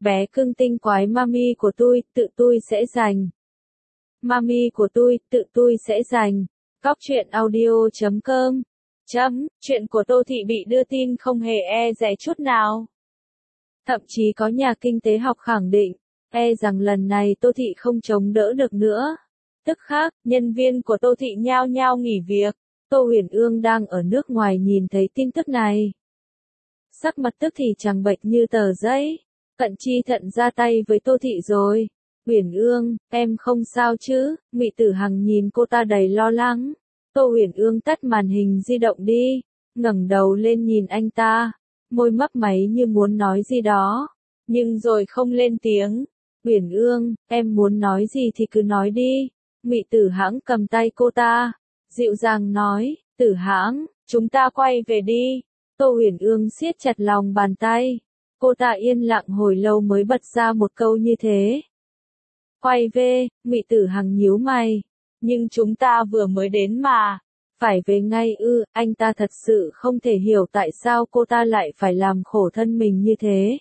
bé cưng tinh quái mami của tôi, tự tôi sẽ giành. Mami của tôi, tự tôi sẽ giành. Góc truyện audio.com. Chuyện của Tô Thị bị đưa tin không hề e dè chút nào. Thậm chí có nhà kinh tế học khẳng định, rằng lần này Tô Thị không chống đỡ được nữa. Tức khắc, nhân viên của Tô Thị nhao nhao nghỉ việc. Tô Huyền Ương đang ở nước ngoài nhìn thấy tin tức này. Sắc mặt tức thì trắng bệch như tờ giấy. Cận Chi Thận ra tay với Tô Thị rồi. Huyền Ương, em không sao chứ? Ngụy Tử Hằng nhìn cô ta đầy lo lắng. Tô Huyền Ương tắt màn hình di động đi, ngẩng đầu lên nhìn anh ta, môi mấp máy như muốn nói gì đó, nhưng rồi không lên tiếng. Huyền Ương, em muốn nói gì thì cứ nói đi. Ngụy Tử Hãng cầm tay cô ta, dịu dàng nói, Tử Hãng, chúng ta quay về đi. Tô Huyền Ương siết chặt lòng bàn tay. Cô ta yên lặng hồi lâu mới bật ra một câu như thế. Quay về, Ngụy Tử Hằng nhíu mày. Nhưng chúng ta vừa mới đến mà. Phải về ngay ư? Anh ta thật sự không thể hiểu tại sao cô ta lại phải làm khổ thân mình như thế.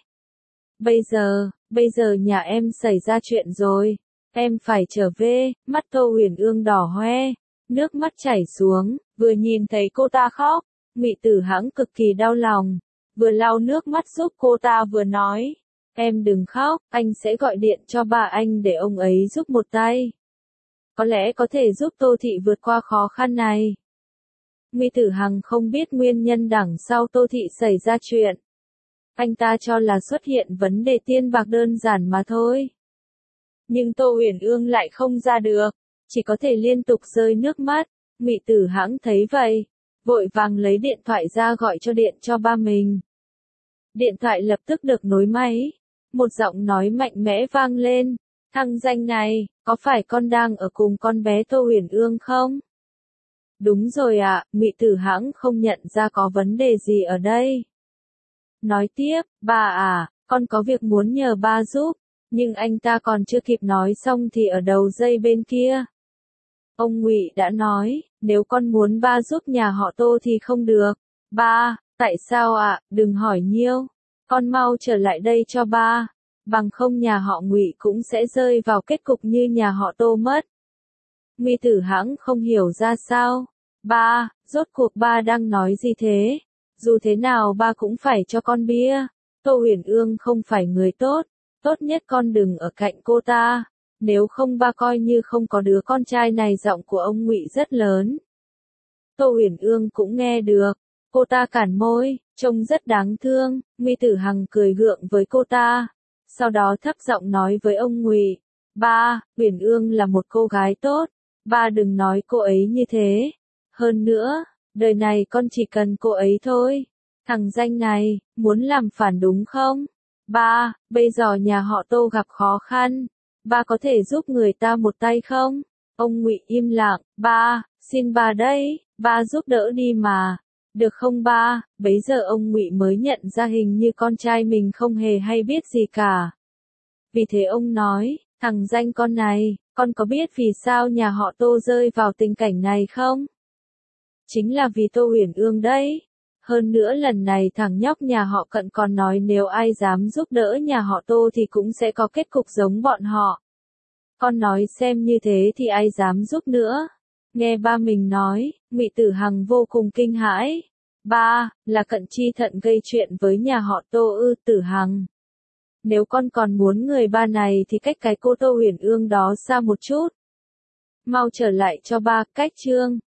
Bây giờ nhà em xảy ra chuyện rồi. Em phải trở về. Mắt Tô Huyền Ương đỏ hoe, nước mắt chảy xuống, vừa nhìn thấy cô ta khóc. Ngụy Tử Hãng cực kỳ đau lòng, vừa lau nước mắt giúp cô ta vừa nói. Em đừng khóc, anh sẽ gọi điện cho ba anh để ông ấy giúp một tay. Có lẽ có thể giúp Tô Thị vượt qua khó khăn này. Ngụy Tử Hằng không biết nguyên nhân đằng sau Tô Thị xảy ra chuyện. Anh ta cho là xuất hiện vấn đề tiền bạc đơn giản mà thôi. Nhưng Tô Huyền Ương lại không ra được, chỉ có thể liên tục rơi nước mắt. Ngụy Tử Hãng thấy vậy, vội vàng lấy điện thoại ra gọi điện cho ba mình. Điện thoại lập tức được nối máy. Một giọng nói mạnh mẽ vang lên. Thằng danh này, có phải con đang ở cùng con bé Tô Huyền Ương không? Đúng rồi ạ, Ngụy Tử Hãng không nhận ra có vấn đề gì ở đây. Nói tiếp, ba à, con có việc muốn nhờ ba giúp. Nhưng anh ta còn chưa kịp nói xong thì ở đầu dây bên kia. Ông Ngụy đã nói, nếu con muốn ba giúp nhà họ Tô thì không được. Ba, tại sao ạ? Đừng hỏi nhiều. Con mau trở lại đây cho ba. Bằng không nhà họ Ngụy cũng sẽ rơi vào kết cục như nhà họ Tô mất. Ngụy Tử Hãng không hiểu ra sao. Ba, rốt cuộc ba đang nói gì thế? Dù thế nào ba cũng phải cho con bia. Tô Huyền Ương không phải người tốt. Tốt nhất con đừng ở cạnh cô ta. Nếu không ba coi như không có đứa con trai này. Giọng của ông Ngụy rất lớn. Tô Huyền Ương cũng nghe được. Cô ta cản môi, trông rất đáng thương. Ngụy Tử Hằng cười gượng với cô ta. Sau đó thấp giọng nói với ông Ngụy. Ba, Huyền Ương là một cô gái tốt. Ba đừng nói cô ấy như thế. Hơn nữa, đời này con chỉ cần cô ấy thôi. Thằng danh này, muốn làm phản đúng không? Ba, bây giờ nhà họ Tô gặp khó khăn. Ba có thể giúp người ta một tay không? Ông Ngụy im lặng. Ba, xin ba đấy, ba giúp đỡ đi mà. Được không ba? Bấy giờ ông Ngụy mới nhận ra hình như con trai mình không hề hay biết gì cả. Vì thế ông nói, thằng danh con này, con có biết vì sao nhà họ Tô rơi vào tình cảnh này không? Chính là vì Tô Huyền Ương đấy. Hơn nữa lần này thằng nhóc nhà họ Cận còn nói nếu ai dám giúp đỡ nhà họ Tô thì cũng sẽ có kết cục giống bọn họ. Con nói xem như thế thì ai dám giúp nữa. Nghe ba mình nói, Ngụy Tử Hằng vô cùng kinh hãi. Ba, là Cận Chi Thận gây chuyện với nhà họ Tô ư? Tử Hằng. Nếu con còn muốn người ba này thì cách cái cô Tô Huyền Ương đó xa một chút. Mau trở lại cho ba. Cách chương